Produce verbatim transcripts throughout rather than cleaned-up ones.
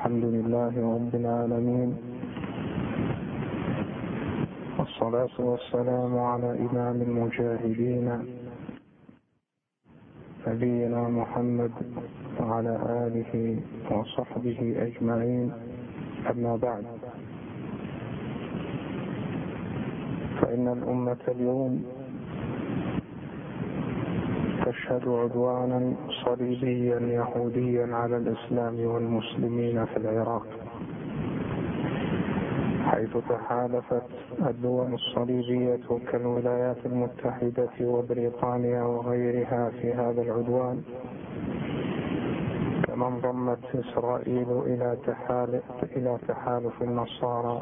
الحمد لله رب العالمين، والصلاة والسلام على إمام المجاهدين نبينا محمد وعلى آله وصحبه أجمعين. أما بعد، فإن الأمة اليوم تشهد عدوانا صليبيا يهوديا على الإسلام والمسلمين في العراق، حيث تحالفت الدول الصليبية كالولايات المتحدة وبريطانيا وغيرها في هذا العدوان، كما انضمت إسرائيل إلى تحالف, إلى تحالف النصارى،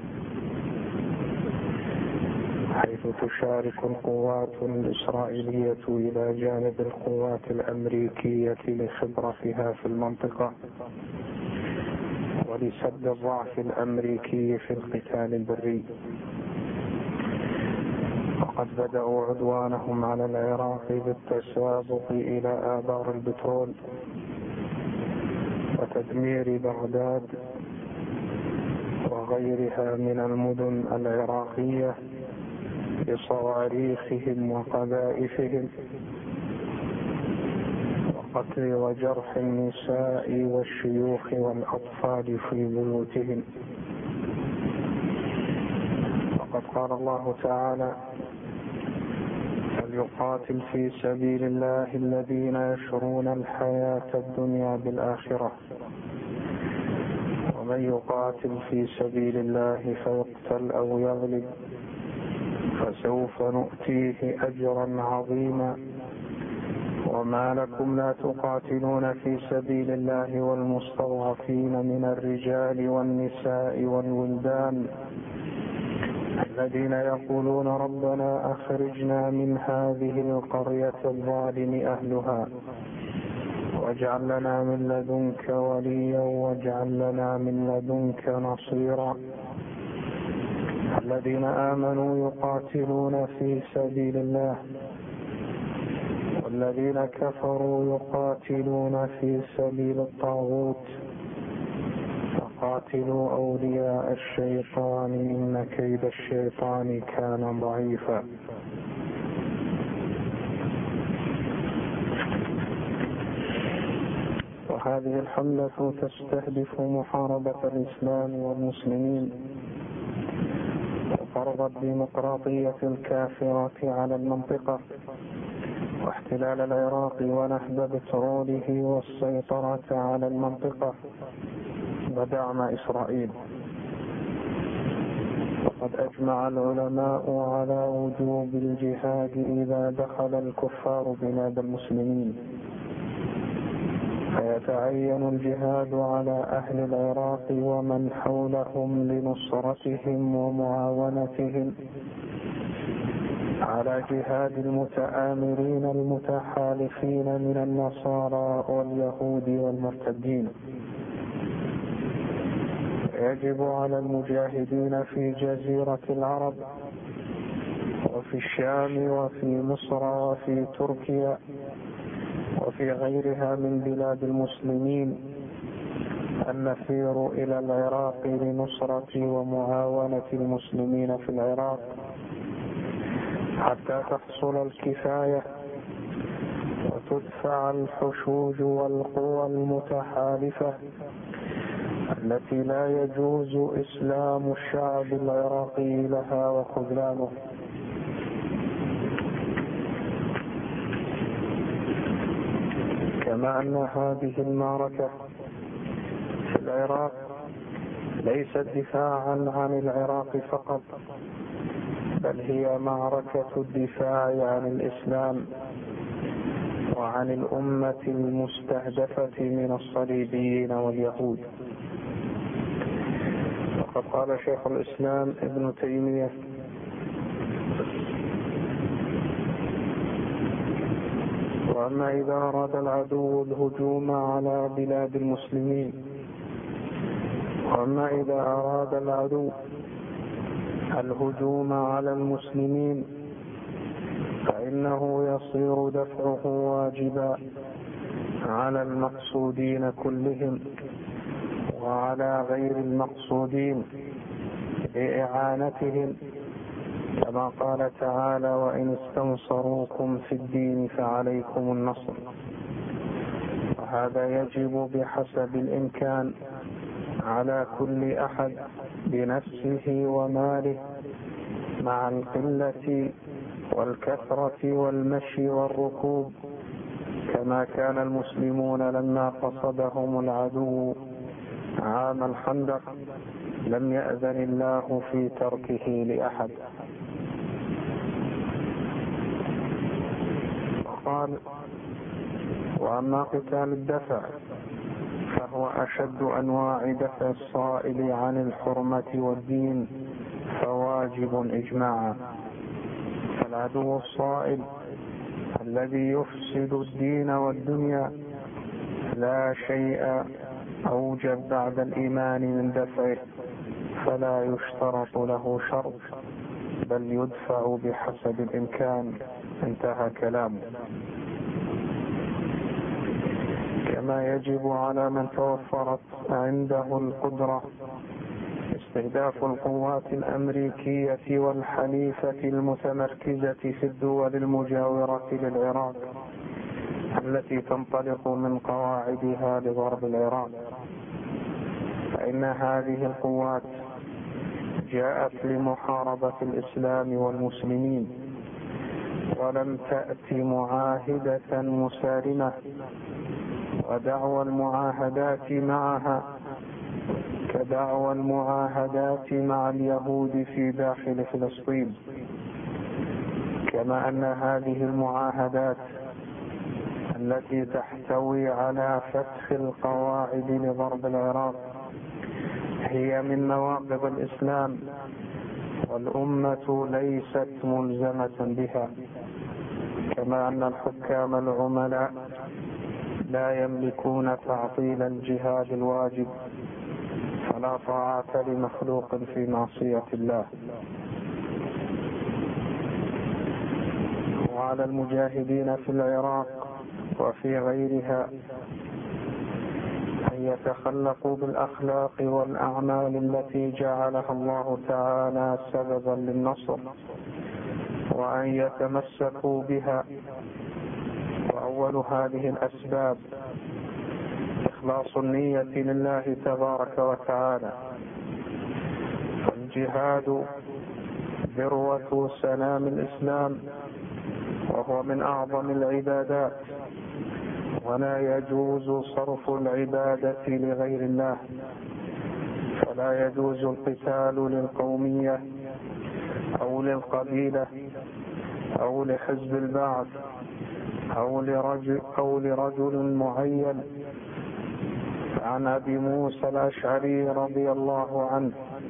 حيث تشارك القوات الإسرائيلية إلى جانب القوات الأمريكية لخبرتها في المنطقة ولسد الضعف الأمريكي في القتال البري. وقد بدأوا عدوانهم على العراق بالتسابق إلى آبار البترول وتدمير بغداد وغيرها من المدن العراقية بصواريخهم وقذائفهم، وقتل وجرح النساء والشيوخ والأطفال في بيوتهم. وقد قال الله تعالى: فليقاتل في سبيل الله الذين يشرون الحياة الدنيا بالآخرة، ومن يقاتل في سبيل الله فيقتل أو يغلب فسوف نؤتيه أجرا عظيما. وما لكم لا تقاتلون في سبيل الله والمستضعفين من الرجال والنساء والولدان الذين يقولون ربنا أخرجنا من هذه القرية الظالم أهلها واجعل لنا من لدنك وليا واجعل لنا من لدنك نصيرا. الذين آمنوا يقاتلون في سبيل الله والذين كفروا يقاتلون في سبيل الطاغوت فقاتلوا أولياء الشيطان إن كيد الشيطان كان ضعيفا. وهذه الحملة تستهدف محاربة الإسلام والمسلمين وفرض الديمقراطية الكافرة على المنطقة واحتلال العراق ونهب بتروله والسيطرة على المنطقة ودعم إسرائيل. وقد أجمع العلماء على وجوب الجهاد إذا دخل الكفار بلاد المسلمين، فيتعين الجهاد على أهل العراق ومن حولهم لنصرتهم ومعاونتهم على جهاد المتآمرين المتحالفين من النصارى واليهود والمرتدين. يجب على المجاهدين في جزيرة العرب وفي الشام وفي مصر وفي تركيا وفي غيرها من بلاد المسلمين أن نسير إلى العراق لنصرة ومعاونة المسلمين في العراق حتى تحصل الكفاية وتدفع الحشود والقوى المتحالفة التي لا يجوز إسلام الشعب العراقي لها وخذلانه. كما أن هذه المعركة في العراق ليست دفاعا عن العراق فقط، بل هي معركة الدفاع عن الإسلام وعن الأمة المستهدفة من الصليبيين واليهود. وقد قال شيخ الإسلام ابن تيمية: وأما إذا أراد العدو الهجوم على بلاد المسلمين وأما إذا أراد العدو الهجوم على المسلمين فإنه يصير دفعه واجبا على المقصودين كلهم على غير المقصودين بإعانتهم، كما قال تعالى: وإن استنصروكم في الدين فعليكم النصر. وهذا يجب بحسب الإمكان على كل أحد بنفسه وماله، مع القلة والكثرة والمشي والركوب، كما كان المسلمون لما قصدهم العدو عام الخندق لم يأذن الله في تركه لأحد. قال: وأما قتال الدفع فهو أشد أنواع دفع الصائل عن الحرمة والدين، فواجب إجماعا. فالعدو الصائل الذي يفسد الدين والدنيا لا شيء أوجب بعد الإيمان من دفعه، فلا يشترط له شرط، بل يدفع بحسب الإمكان. انتهى كلامه. كما يجب على من توفرت عنده القدرة استهداف القوات الأمريكية والحليفة المتمركزة في الدول المجاورة للعراق التي تنطلق من قواعدها لضرب العراق، فإن هذه القوات جاءت لمحاربة الإسلام والمسلمين، ولم تأتي معاهدة مسالمة، ودعوى المعاهدات معها كدعوى المعاهدات مع اليهود في داخل فلسطين، كما أن هذه المعاهدات التي تحتوي على فتح القواعد لضرب العراق هي من نواقض الإسلام، والأمة ليست ملزمة بها، كما أن الحكام العملاء لا يملكون تعطيل الجهاد الواجب، فلا طاعة لمخلوق في معصية الله. وعلى المجاهدين في العراق وفي غيرها أن يتخلقوا بالأخلاق والأعمال التي جعلها الله تعالى سببا للنصر، وأن يتمسكوا بها. وأول هذه الأسباب إخلاص النية لله تبارك وتعالى. فالجهاد ذروة سنام الإسلام، وهو من أعظم العبادات، ولا يجوز صرف العبادة لغير الله، فلا يجوز القتال للقومية أو للقبيلة أو لحزب البعث أو لرجل, أو لرجل معين. عن أبي موسى الأشعري رضي الله عنه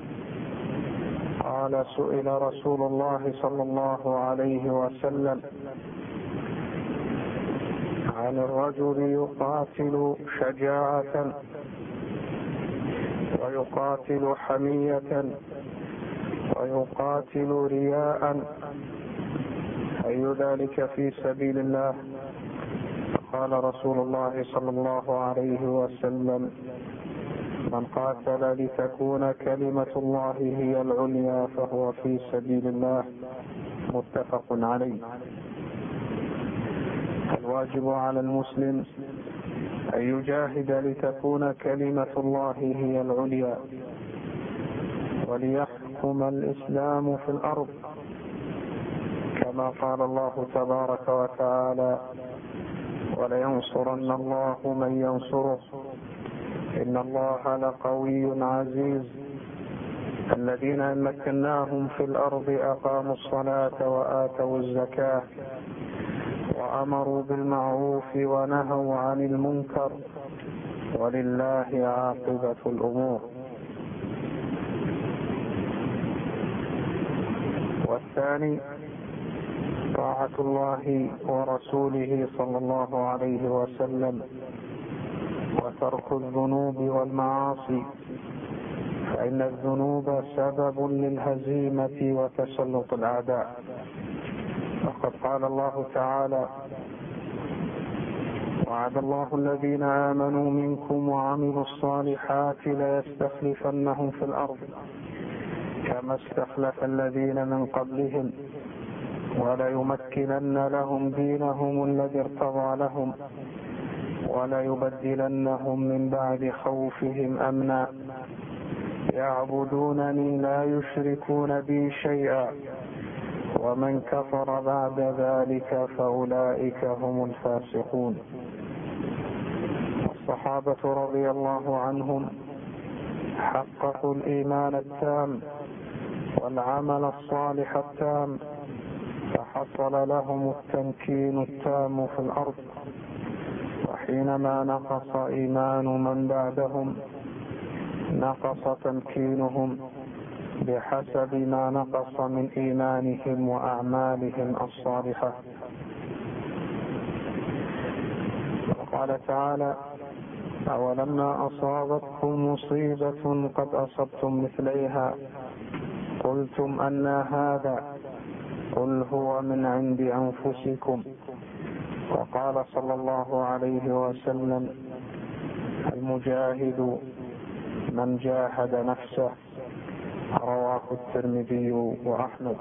قال: سئل رسول الله صلى الله عليه وسلم عن الرجل يقاتل شجاعة ويقاتل حمية ويقاتل رياء، أي ذلك في سبيل الله؟ قال رسول الله صلى الله عليه وسلم: من قاتل لتكون كلمة الله هي العليا فهو في سبيل الله. متفق عليه. الواجب على المسلم أن يجاهد لتكون كلمة الله هي العليا، وليحكم الإسلام في الأرض، كما قال الله تبارك وتعالى: ولينصرن الله من ينصره إن الله لقوي عزيز. الذين إن مكناهم في الأرض أقاموا الصلاة وآتوا الزكاة وأمروا بالمعروف ونهوا عن المنكر ولله عاقبة الأمور. والثاني طاعة الله ورسوله صلى الله عليه وسلم وترك الذنوب والمعاصي، فإن الذنوب سبب للهزيمة وتسلط الأعداء. وقد قال الله تعالى: وعد الله الذين آمنوا منكم وعملوا الصالحات ليستخلفنهم في الأرض كما استخلف الذين من قبلهم وليمكنن لهم دينهم الذي ارتضى لهم وليبدلنهم من بعد خوفهم أمنا يعبدونني لا يشركون بي شيئا ومن كفر بعد ذلك فأولئك هم الفاسقون. الصحابة رضي الله عنهم حققوا الإيمان التام والعمل الصالح التام فحصل لهم التمكين التام في الأرض، وحينما نقص إيمان من بعدهم نقص تمكينهم بحسب ما نقص من إيمانهم وأعمالهم الصالحة. وقال تعالى: أولما أصابتكم مصيبة قد أصبتم مثليها قلتم أنى هذا قل هو من عند أنفسكم. وقال صلى الله عليه وسلم: المجاهد من جاهد نفسه. رواه الترمذي وأحمد.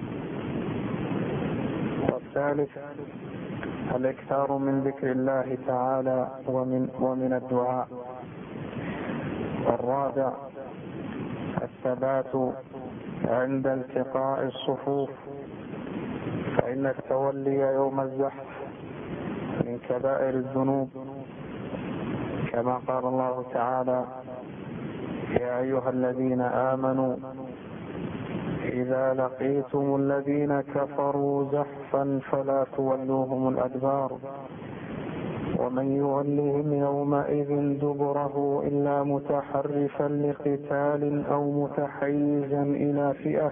والثالث الإكثار من ذكر الله تعالى ومن, ومن الدعاء. والرابع الثبات عند التقاء الصفوف، فإن التولي يوم الزحف من كبائر الذنوب، كما قال الله تعالى: يا أيها الذين آمنوا إذا لقيتم الذين كفروا زحفا فلا تولوهم الأدبار ومن يولهم يومئذ دبره إلا متحرفا لقتال أو متحيزا إلى فئة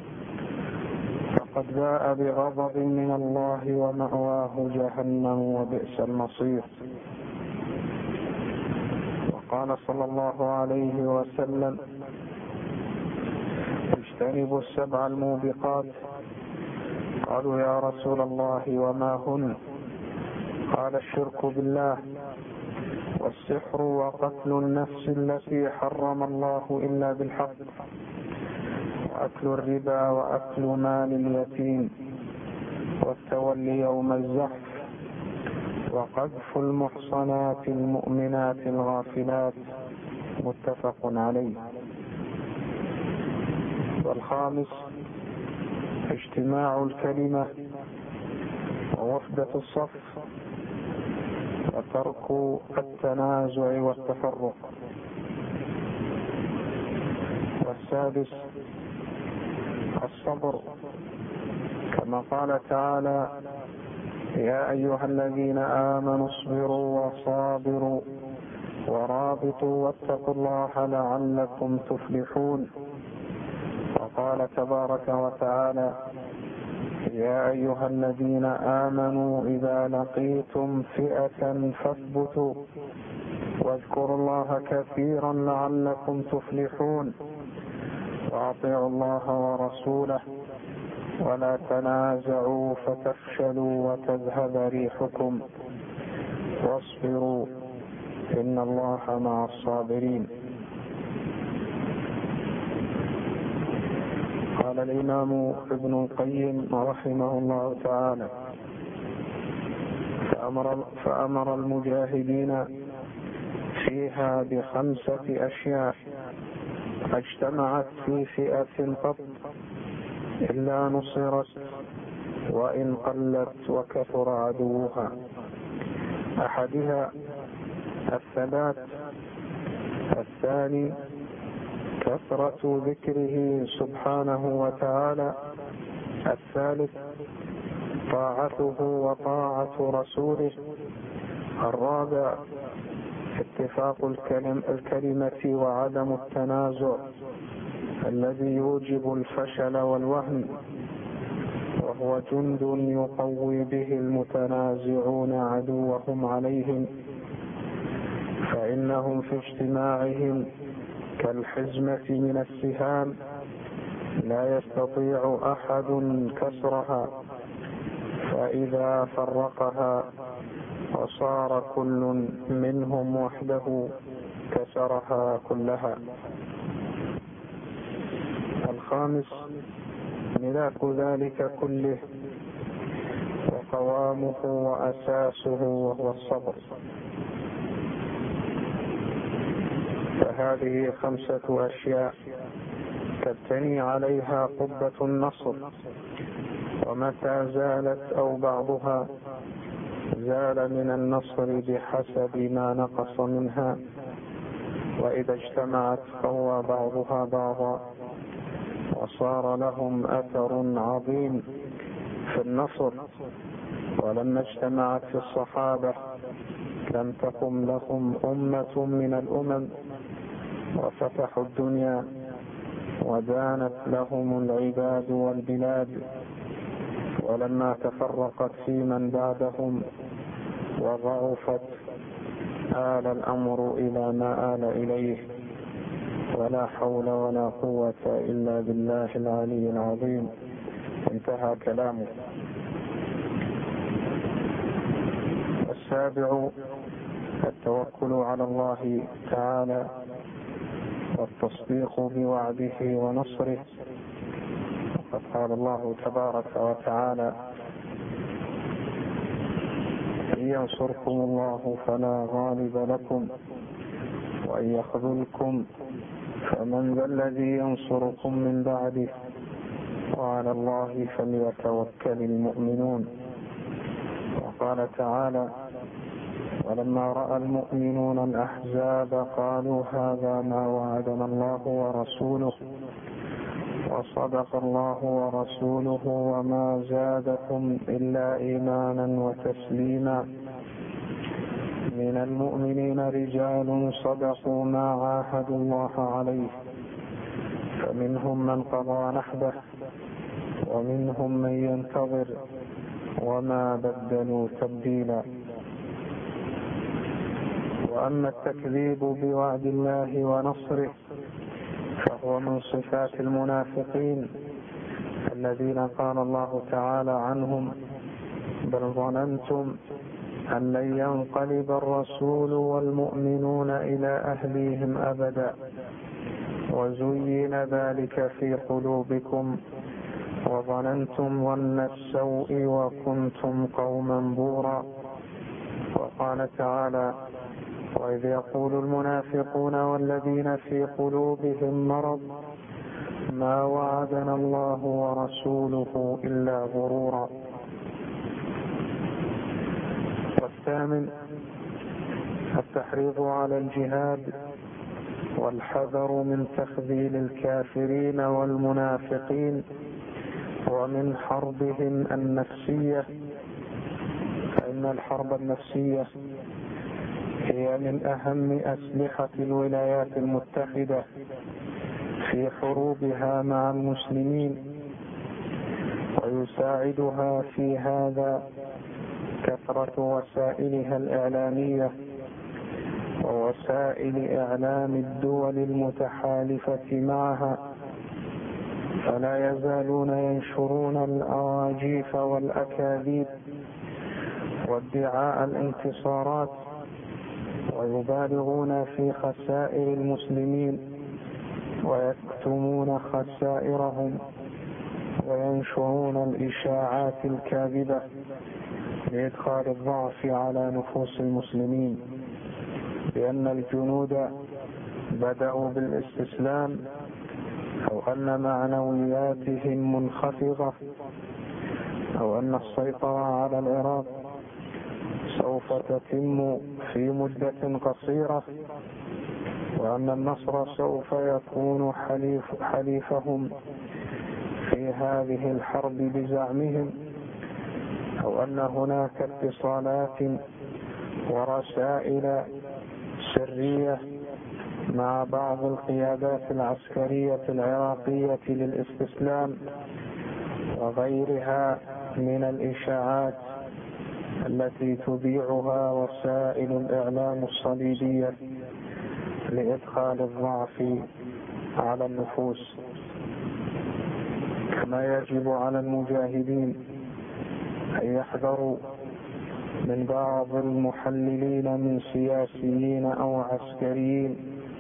فقد باء بغضب من الله ومأواه جهنم وبئس المصير. قال صلى الله عليه وسلم: اجتنبوا السبع الموبقات. قالوا: يا رسول الله وما هن؟ قال: الشرك بالله والسحر وقتل النفس التي حرم الله إلا بالحق وأكل الربا وأكل مال اليتيم والتولي يوم الزحف وقذف المحصنات المؤمنات الغافلات. متفق عليه. والخامس اجتماع الكلمة ووحدة الصف وترك التنازع والتفرق. والسادس الصبر، كما قال تعالى: يا أيها الذين آمنوا اصبروا وصابروا ورابطوا واتقوا الله لعلكم تفلحون. وقال تبارك وتعالى: يا أيها الذين آمنوا إذا لقيتم فئة فاثبتوا واذكروا الله كثيرا لعلكم تفلحون وأطيعوا الله ورسوله ولا تنازعوا فتفشلوا وتذهب ريحكم واصبروا إن الله مع الصابرين. قال الإمام ابن القيم رحمه الله تعالى: فأمر, فأمر المجاهدين فيها بخمسة أشياء ما اجتمعت في فئة قط إلا نصرت وإن قلت وكثر عدوها. أحدها الثبات، الثاني كثرة ذكره سبحانه وتعالى، الثالث طاعته وطاعة رسوله، الرابع اتفاق الكلم الكلمة وعدم التنازع الذي يوجب الفشل والوهن، وهو جند يقوي به المتنازعون عدوهم عليهم، فإنهم في اجتماعهم كالحزمة من السهام لا يستطيع أحد كسرها، فإذا فرقها وصار كل منهم وحده كسرها كلها. الخامس ملاك ذلك كله وقوامه وأساسه وهو الصبر. فهذه خمسة أشياء تبتني عليها قبة النصر، ومتى زالت أو بعضها زال من النصر بحسب ما نقص منها، وإذا اجتمعت قوى بعضها بعضا وصار لهم أثر عظيم في النصر. ولما اجتمعت في الصحابة لم تقم لهم أمة من الأمم وفتحوا الدنيا ودانت لهم العباد والبلاد. ولما تفرقت في من بعدهم وضعفت آل الأمر إلى ما آل إليه، ولا حول ولا قوة إلا بالله العلي العظيم. انتهى كلامه. السابع التوكل على الله تعالى والتصديق بوعده ونصره. وقد قال الله تبارك وتعالى: إن ينصركم الله فلا غالب لكم وإن يخذلكم فمن ذا الذي ينصركم من بعده وعلى الله فليتوكل المؤمنون. وقال تعالى: ولما رأى المؤمنون الأحزاب قالوا هذا ما وعدنا الله ورسوله وصدق الله ورسوله وما زادهم إلا إيمانا وتسليما. من المؤمنين رجال صدقوا ما عاهدوا الله عليه فمنهم من قضى نحبه ومنهم من ينتظر وما بدلوا تبديلا. وأما التكذيب بوعد الله ونصره فهو من صفات المنافقين الذين قال الله تعالى عنهم: بل ظننتم أن لن ينقلب الرسول والمؤمنون إلى أهليهم أبدا وزين ذلك في قلوبكم وظننتم ظن السوء وكنتم قوما بورا. وقال تعالى: وإذ يقول المنافقون والذين في قلوبهم مرض ما وعدنا الله ورسوله إلا غرورا. والثامن التحريض على الجهاد والحذر من تخذيل الكافرين والمنافقين ومن حربهم النفسية، فإن الحرب النفسية هي من أهم أسلحة الولايات المتحدة في حروبها مع المسلمين، ويساعدها في هذا كثرة وسائلها الإعلامية ووسائل إعلام الدول المتحالفة معها، فلا يزالون ينشرون الأواجيف والأكاذيب وادعاء الانتصارات ويبالغون في خسائر المسلمين ويكتمون خسائرهم وينشرون الإشاعات الكاذبة لإدخال الضعف على نفوس المسلمين بأن الجنود بدأوا بالاستسلام أو أن معنوياتهم منخفضة أو أن السيطرة على العراق سوف تتم في مدة قصيرة وأن النصر سوف يكون حليف حليفهم في هذه الحرب بزعمهم، أو أن هناك اتصالات ورسائل سرية مع بعض القيادات العسكرية العراقية للاستسلام وغيرها من الإشاعات التي تذيعها وسائل الإعلام الصليبية لإدخال الضعف على النفوس. كما يجب على المجاهدين أن يحذروا من بعض المحللين من سياسيين أو عسكريين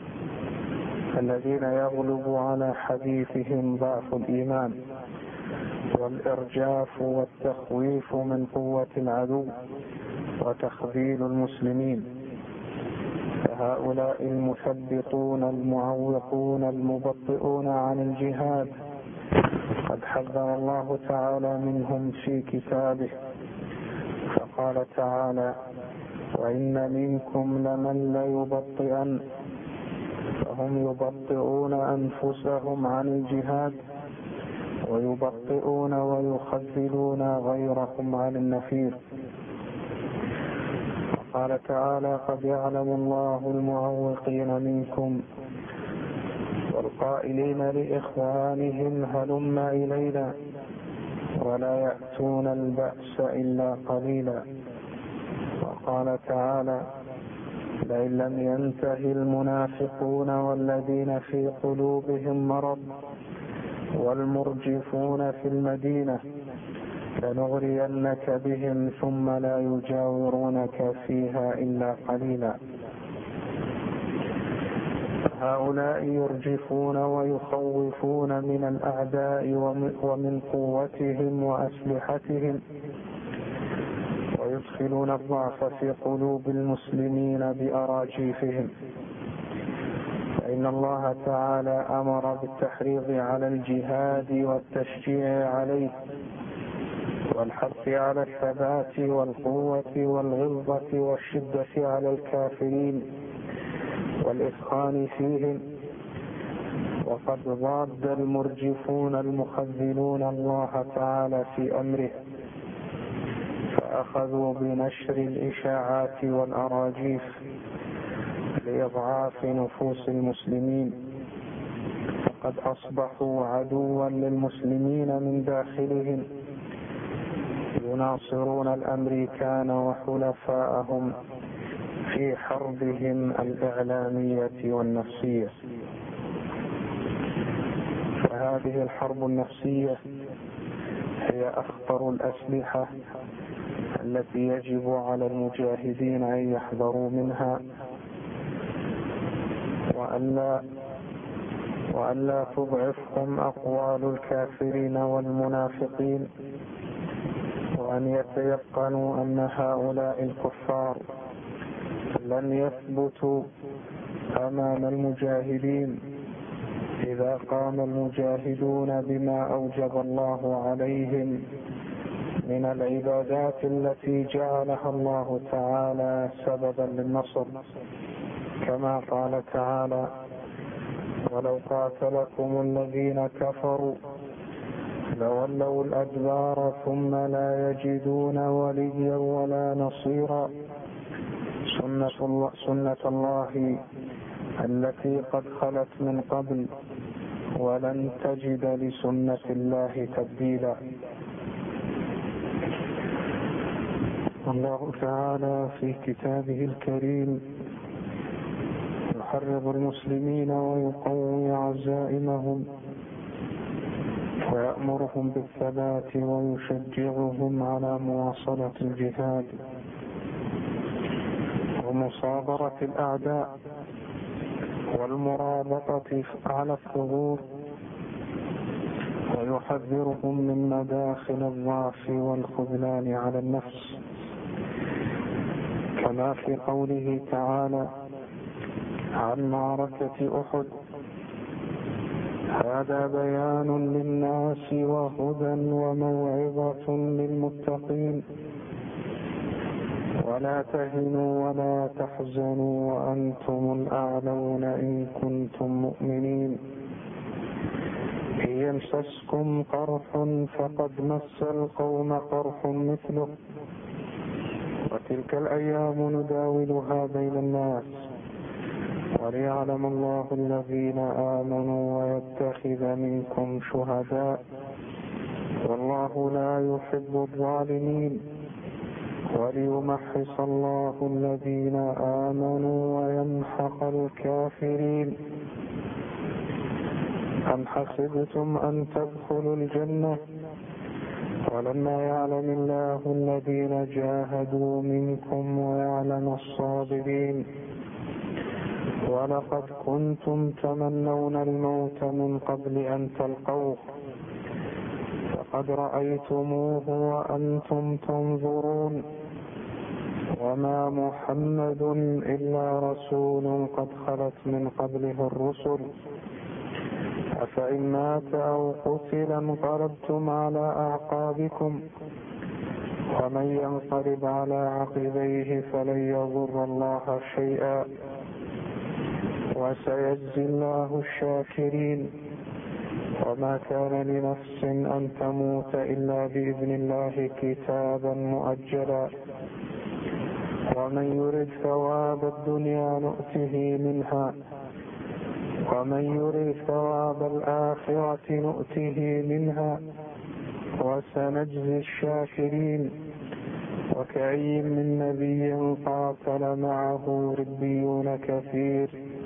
الذين يغلب على حديثهم ضعف الإيمان والإرجاف والتخويف من قوة العدو وتخذيل المسلمين. فهؤلاء المثبطون المعوقون المبطئون عن الجهاد قد حذر الله تعالى منهم في كتابه، فقال تعالى: وإن منكم لمن ليبطئن، فهم يبطئون أنفسهم عن الجهاد ويبطئون ويخذلون غيرهم عن النفير. وقال تعالى: قد يعلم الله المعوقين منكم والقائلين لإخوانهم هلم إلينا ولا يأتون البأس إلا قليلا. وقال تعالى: لئن لم ينته المنافقون والذين في قلوبهم مرض والمرجفون في المدينة لنغرينك بهم ثم لا يجاورونك فيها إلا قليلا. هؤلاء يرجفون ويخوفون من الأعداء ومن قوتهم وأسلحتهم، ويدخلون الضعف في قلوب المسلمين بأراجيفهم. فإن الله تعالى أمر بالتحريض على الجهاد والتشجيع عليه والحث على الثبات والقوة والغلظة والشدة على الكافرين والإثخان فيهم. وقد ضاد المرجفون المخذلون الله تعالى في أمره، فأخذوا بنشر الإشاعات والأراجيف لإضعاف نفوس المسلمين، فقد أصبحوا عدوا للمسلمين من داخلهم، يناصرون الأمريكان وحلفاءهم في حربهم الإعلامية والنفسية. فهذه الحرب النفسية هي أخطر الأسلحة التي يجب على المجاهدين أن يحذروا منها، وألا وألا تضعفهم أقوال الكافرين والمنافقين، وأن يتيقنوا أن هؤلاء الكفار لن يثبتوا أمام المجاهدين إذا قام المجاهدون بما أوجب الله عليهم من العبادات التي جعلها الله تعالى سببا للنصر، كما قال تعالى: ولو قاتلكم الذين كفروا لولوا الأدبار ثم لا يجدون وليا ولا نصيرا، سنة الله, سنة الله التي قد خلت من قبل ولن تجد لسنة الله تبديلا. الله تعالى في كتابه الكريم يحرض المسلمين ويقوي عزائمهم ويأمرهم بالثبات ويشجعهم على مواصلة الجهاد ومصابرة الأعداء والمرابطة على الثغور، ويحذرهم من مداخل الضعف والخذلان على النفس، كما في قوله تعالى عن معركة أحد: هذا بيان للناس وهدى وموعظة للمتقين، ولا تهنوا ولا تحزنوا وأنتم الأعلون إن كنتم مؤمنين، إن يمسسكم قرح فقد مس القوم قرح مثله، وتلك الأيام نداولها بين الناس وليعلم الله الذين آمنوا ويتخذ منكم شهداء والله لا يحب الظالمين وليمحص الله الذين آمنوا ويمحق الكافرين. أم حسبتم أن تدخلوا الجنة ولما يعلم الله الذين جاهدوا منكم ويعلم الصابرين ولقد كنتم تمنون الموت من قبل أن تلقوه فقد رأيتموه وأنتم تنظرون وما محمد إلا رسول قد خلت من قبله الرسل أفإن مات أو قتل انقلبتم على أعقابكم ومن ينقلب على عقبيه فلن يضر الله شيئا وسيجزي الله الشاكرين وما كان لنفس أن تموت إلا بإذن الله كتابا مؤجلا ومن يرد ثواب الدنيا نؤته منها ومن يرد ثواب الآخرة نؤته منها وسنجزي الشاكرين وكأي من نبي قاتل معه ربيون كثير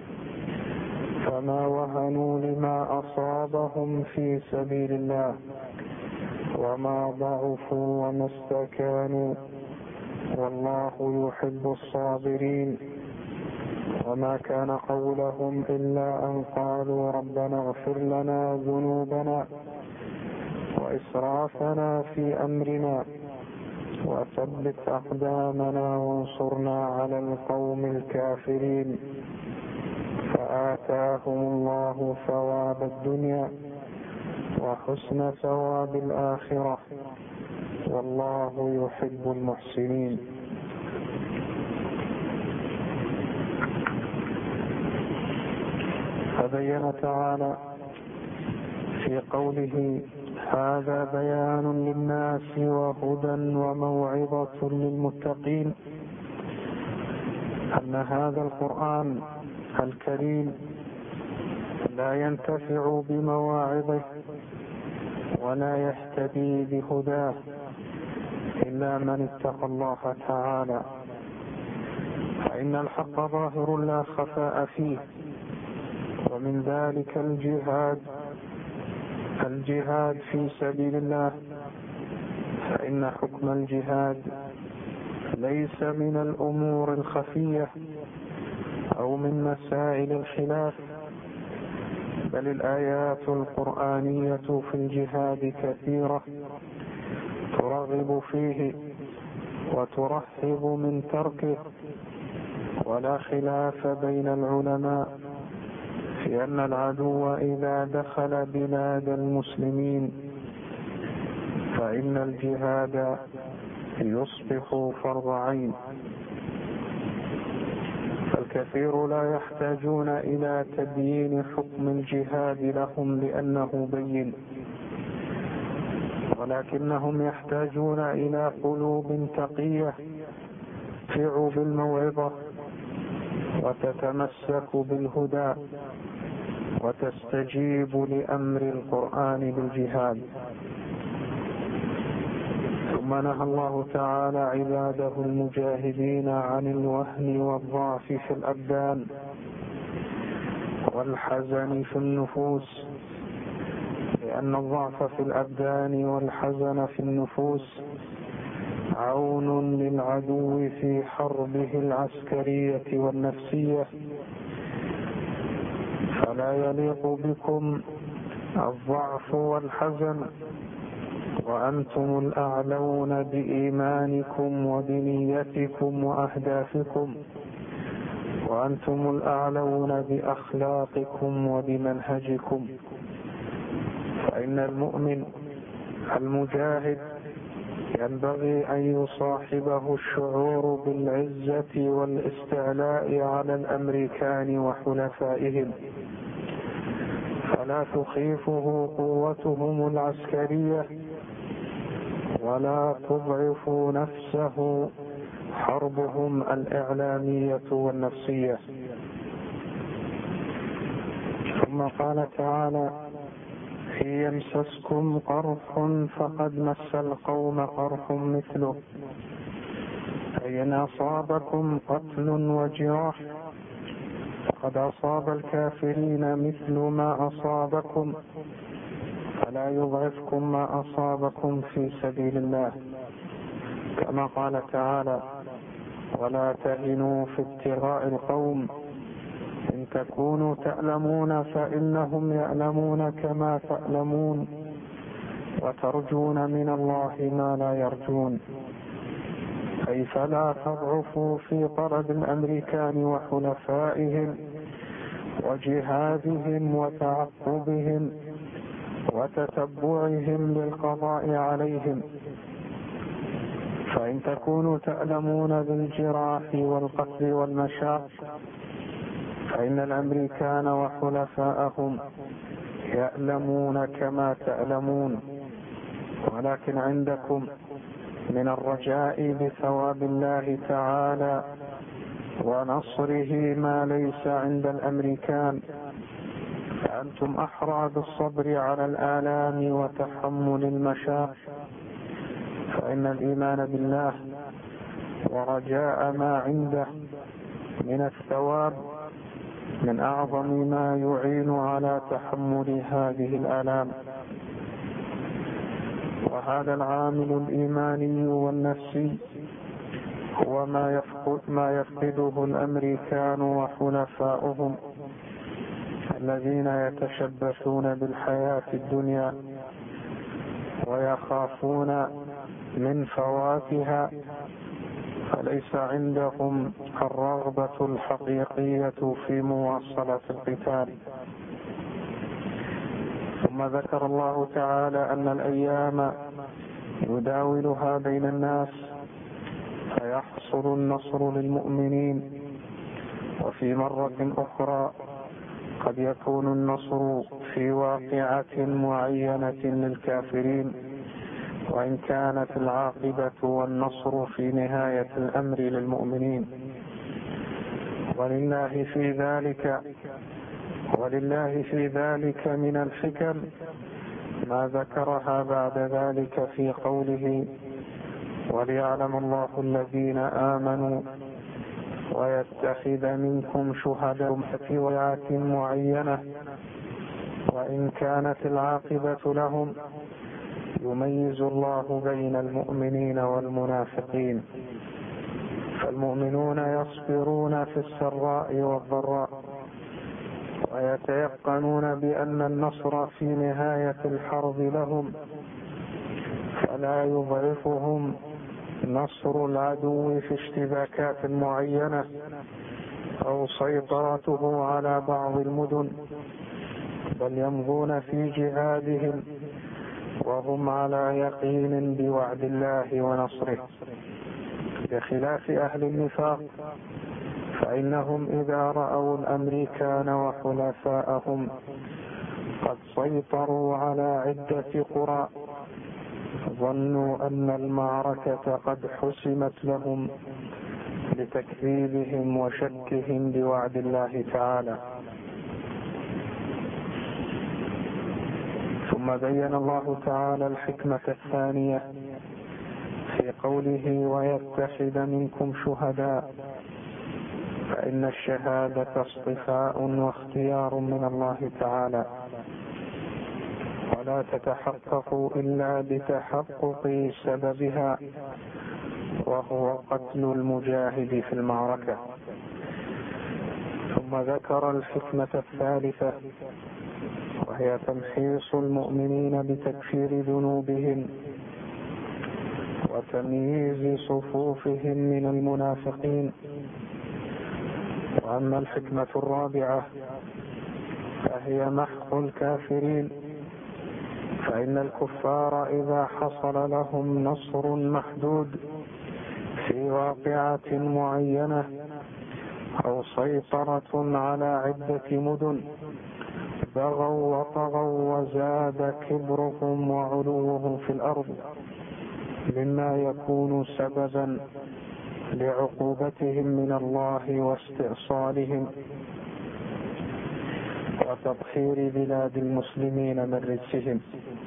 فما وهنوا لما أصابهم في سبيل الله وما ضعفوا وما استكانوا والله يحب الصابرين وما كان قولهم إلا أن قالوا ربنا اغفر لنا ذنوبنا وإسرافنا في أمرنا وثبت أقدامنا وانصرنا على القوم الكافرين فآتاهم الله ثواب الدنيا وحسن ثواب الآخرة والله يحب المحسنين. فبين تعالى في قوله هذا بيان للناس وهدى وموعظة للمتقين أن هذا القرآن الكريم لا ينتفع بمواعظه ولا يهتدي بهداه إلا من اتقى الله تعالى فإن الحق ظاهر لا خفاء فيه ومن ذلك الجهاد الجهاد في سبيل الله فإن حكم الجهاد ليس من الأمور الخفية أو من مسائل الخلاف بل الآيات القرآنية في الجهاد كثيرة ترغب فيه وترحب من تركه ولا خلاف بين العلماء في أن العدو إذا دخل بلاد المسلمين فإن الجهاد يصبح فرض عين فالكثير لا يحتاجون إلى تبيين حكم الجهاد لهم لأنه بين ولكنهم يحتاجون إلى قلوب تقية تطيع بالموعظة وتتمسك بالهدى وتستجيب لأمر القرآن بالجهاد. ثم نهى الله تعالى عباده المجاهدين عن الوهن والضعف في الأبدان والحزن في النفوس لأن الضعف في الأبدان والحزن في النفوس عون للعدو في حربه العسكرية والنفسية فلا يليق بكم الضعف والحزن وأنتم الأعلون بإيمانكم وبنيتكم وأهدافكم وأنتم الأعلون بأخلاقكم وبمنهجكم فإن المؤمن المجاهد ينبغي أن يصاحبه الشعور بالعزة والاستعلاء على الأمريكان وحلفائهم فلا تخيفه قوتهم العسكرية ولا تضعف نفسه حربهم الإعلامية والنفسية. ثم قال تعالى إن يمسسكم قرح فقد مس القوم قرح مثله أي إن أصابكم قتل وجراح فقد أصاب الكافرين مثل ما أصابكم فلا يضعفكم ما أصابكم في سبيل الله، كما قال تعالى: ولا تهنوا في ابتغاء القوم إن تكونوا تألمون فإنهم يألمون كما تألمون وترجون من الله ما لا يرجون. أي فلا تضعفوا في طلب الأمريكان وحلفائهم وجهادهم وتعقبهم وتتبعهم للقضاء عليهم، فإن تكونوا تألمون بالجراح والقتل والمشاق فإن الأمريكان وحلفاءهم يألمون كما تألمون، ولكن عندكم من الرجاء بثواب الله تعالى ونصره ما ليس عند الأمريكان، فأنتم أحرى بالصبر على الآلام وتحمل المشاق، فإن الإيمان بالله ورجاء ما عنده من الثواب من أعظم ما يعين على تحمل هذه الآلام. وهذا العامل الإيماني والنفسي هو ما يفقد ما يفقده الأمريكان وحلفاؤهم الذين يتشبثون بالحياة الدنيا ويخافون من فواتها، فليس عندهم الرغبة الحقيقية في مواصلة القتال. ثم ذكر الله تعالى أن الأيام يداولها بين الناس فيحصل النصر للمؤمنين، وفي مرة أخرى قد يكون النصر في واقعة معينة للكافرين، وإن كانت العاقبة والنصر في نهاية الأمر للمؤمنين. ولله في ذلك ولله في ذلك من الحكم ما ذكرها بعد ذلك في قوله: وليعلم الله الذين آمنوا ويتخذ منكم شهداء في وقعة معينة، وإن كانت العاقبة لهم يميز الله بين المؤمنين والمنافقين، فالمؤمنون يصبرون في السراء والضراء ويتيقنون بأن النصر في نهاية الحرب لهم، فلا يضعفهم نصر العدو في اشتباكات معينة أو سيطرته على بعض المدن، بل يمضون في جهادهم وهم على يقين بوعد الله ونصره، بخلاف أهل النفاق، فإنهم إذا رأوا الأمريكان وحلفاءهم قد سيطروا على عدة قرى ظنوا أن المعركة قد حسمت لهم لتكذيبهم وشكهم بوعد الله تعالى. ثم بين الله تعالى الحكمة الثانية في قوله: ويتخذ منكم شهداء، فإن الشهادة اصطفاء واختيار من الله تعالى، ولا تتحقق إلا بتحقق سببها، وهو قتل المجاهد في المعركة. ثم ذكر الحكمة الثالثة وهي تمحيص المؤمنين بتكفير ذنوبهم وتمييز صفوفهم من المنافقين. وأما الحكمة الرابعة فهي محق الكافرين، فإن الكفار إذا حصل لهم نصر محدود في واقعة معينة أو سيطرة على عدة مدن بغوا وطغوا وزاد كبرهم وعلوهم في الأرض، مما يكون سببا لعقوبتهم من الله واستئصالهم وتطهير بلاد المسلمين من رجسهم.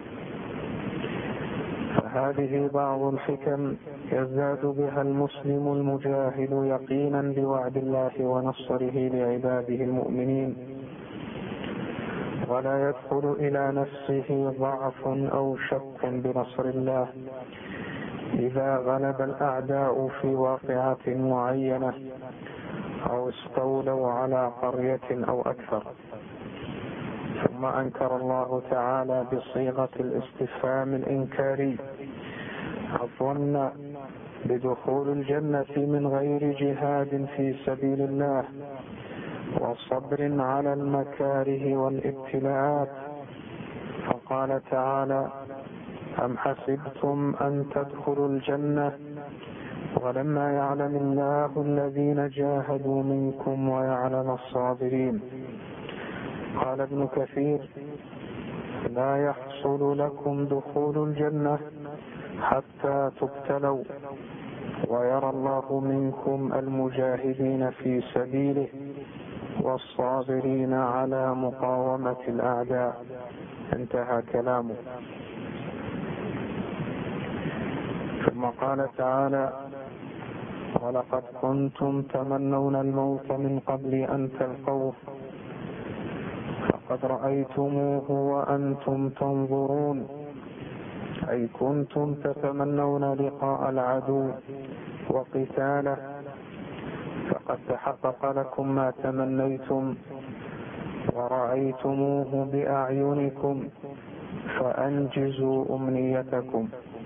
فهذه بعض الحكم يزداد بها المسلم المجاهد يقينا بوعد الله ونصره لعباده المؤمنين، ولا يدخل إلى نفسه ضعف أو شك بنصر الله إذا غلب الأعداء في واقعة معينة أو استولوا على قرية أو أكثر. ثم أنكر الله تعالى بصيغة الاستفهام الإنكاري الظن بدخول الجنة من غير جهاد في سبيل الله وصبر على المكاره والابتلاءات، فقال تعالى: أم حسبتم أن تدخلوا الجنة ولما يعلم الله الذين جاهدوا منكم ويعلم الصابرين. قال ابن كثير: لا يحصل لكم دخول الجنة حتى تبتلوا ويرى الله منكم المجاهدين في سبيله والصابرين على مقاومة الأعداء. انتهى كلامه. ثم قال تعالى: ولقد كنتم تمنون الموت من قبل أن تلقوه فقد رأيتموه وأنتم تنظرون، أي كنتم تتمنون لقاء العدو وقتاله، فقد تحقق لكم ما تمنيتم ورأيتموه بأعينكم فأنجزوا أمنيتكم.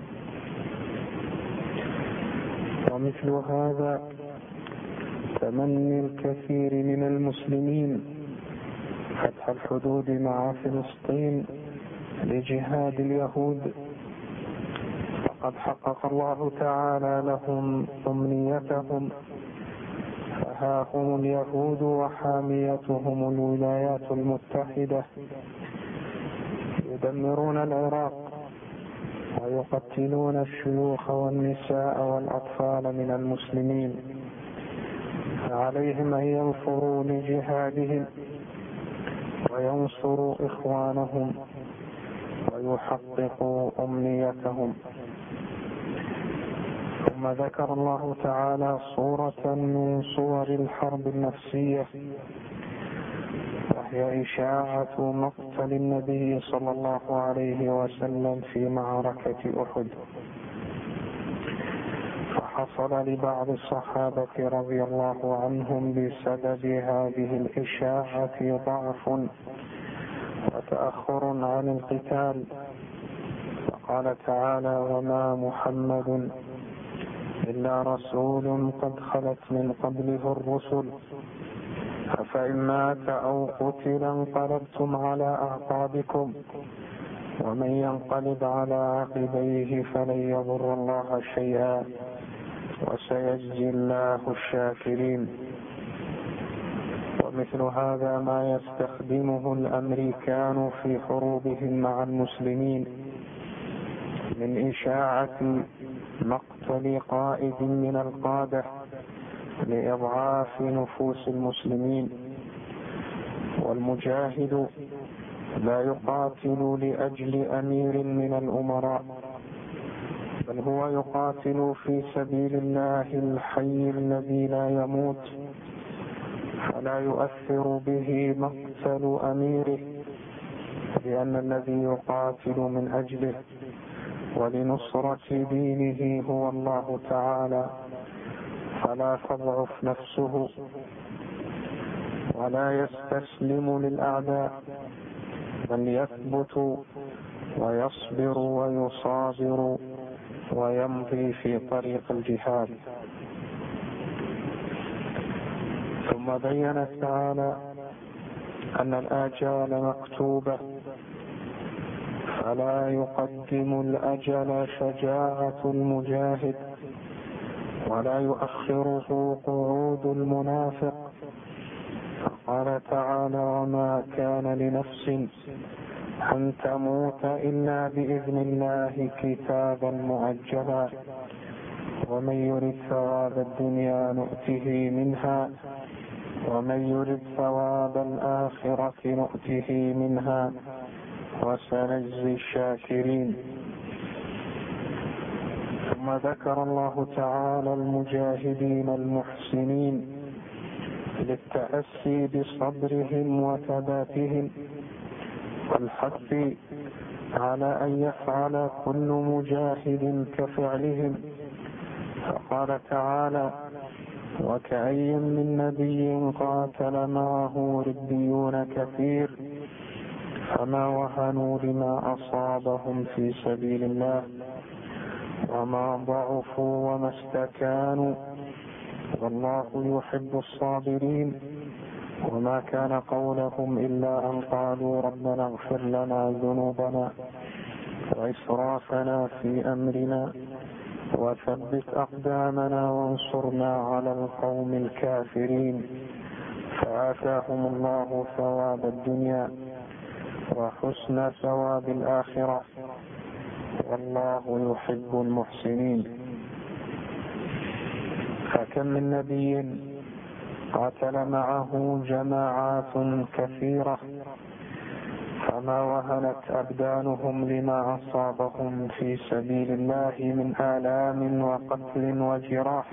ومثل هذا تمني الكثير من المسلمين فتح الحدود مع فلسطين لجهاد اليهود، فقد حقق الله تعالى لهم أمنيتهم، فها هم اليهود وحاميتهم الولايات المتحدة يدمرون العراق ويقتلون الشيوخ والنساء والأطفال من المسلمين، فعليهم أن ينفروا لجهادهم وينصروا إخوانهم ويحققوا أمنيتهم. ثم ذكر الله تعالى صورة من صور الحرب النفسية، وهي إشاعة مقتل النبي صلى الله عليه وسلم في معركة أحد. فحصل لبعض الصحابة رضي الله عنهم بسبب هذه الإشاعة ضعف وتأخر عن القتال، فقال تعالى: وما محمد إلا رسول قد خلت من قبله الرسل أفإن مات أو قتل انقلبتم على أعقابكم ومن ينقلب على عقبيه فلن يضر الله شيئا وسيجزي الله الشاكرين. ومثل هذا ما يستخدمه الأمريكان في حروبهم مع المسلمين من إشاعة مقتل قائد من القادة لإضعاف نفوس المسلمين. والمجاهد لا يقاتل لأجل أمير من الأمراء، بل هو يقاتل في سبيل الله الحي الذي لا يموت، فلا يؤثر به مقتل أميره، لأن الذي يقاتل من أجله ولنصرة دينه هو الله تعالى، فلا تضعف نفسه ولا يستسلم للأعداء، بل يثبت ويصبر ويصابر ويمضي في طريق الجهاد. ثم بين تعالى أن الآجال مكتوبة، فلا يقدم الأجل شجاعة المجاهد ولا يؤخره قعود المنافق. فقال تعالى: وما كان لنفس أن تموت إلا بإذن الله كتابا مؤجلا ومن يرد ثواب الدنيا نؤته منها ومن يرد ثواب الآخرة نؤته منها وسنجزي الشاكرين. ثم ثم ذكر الله تعالى المجاهدين المحسنين للتأسي بصبرهم وثباتهم والحث على أن يفعل كل مجاهد كفعلهم. فقال تعالى: وكأي من نبي قاتل معه ربيون كثير فما وهنوا لما أصابهم في سبيل الله وما ضعفوا وما استكانوا والله يحب الصابرين. وما كان قولهم إلا أن قالوا ربنا اغفر لنا ذنوبنا وإسرافنا في أمرنا وثبت أقدامنا وانصرنا على القوم الكافرين. فآتاهم الله ثواب الدنيا وحسن ثواب الآخرة والله يحب المحسنين. فكم من نبي قاتل معه جماعات كثيرة فما وهنت أبدانهم لما أصابهم في سبيل الله من آلام وقتل وجراح،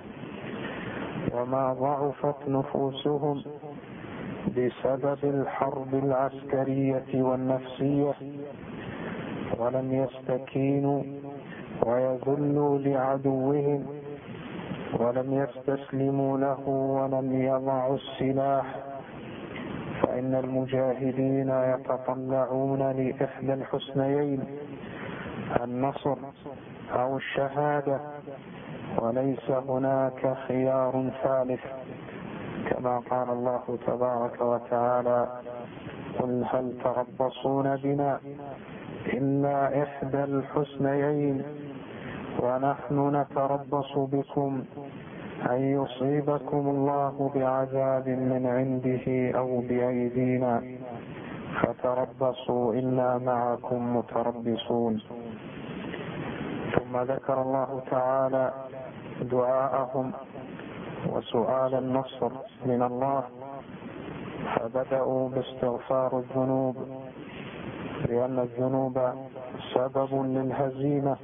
وما ضعفت نفوسهم بسبب الحرب العسكرية والنفسية، ولم يستكينوا ويذلوا لعدوهم ولم يستسلموا له ولم يضعوا السلاح. فإن المجاهدين يتطلعون لإحدى الحسنيين: النصر أو الشهادة، وليس هناك خيار ثالث، كما قال الله تبارك وتعالى: قل هل تربصون بنا إلا إحدى الحسنيين ونحن نتربص بكم أن يصيبكم الله بعذاب من عنده أو بأيدينا فتربصوا إنا معكم متربصون. ثم ذكر الله تعالى دعاءهم وسؤال النصر من الله، فبدأوا باستغفار الذنوب لأن الذنوب سبب للهزيمة،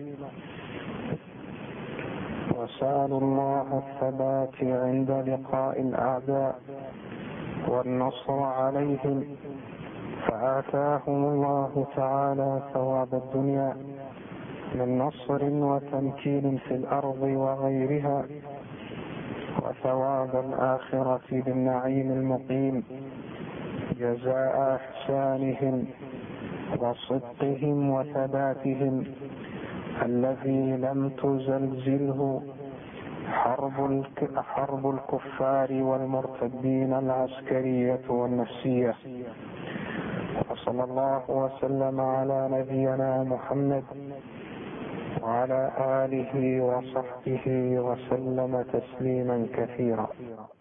وسألوا الله الثبات عند لقاء الأعداء والنصر عليهم، فآتاهم الله تعالى ثواب الدنيا من نصر وتمكين في الأرض وغيرها، وثواب الآخرة بالنعيم المقيم جزاء إحسانهم وصدقهم وثباتهم الذي لم تزلزله حرب حرب الكفار والمرتدين العسكرية والنفسية. وصلى الله وسلم على نبينا محمد وعلى آله وصحبه وسلم تسليما كثيرا.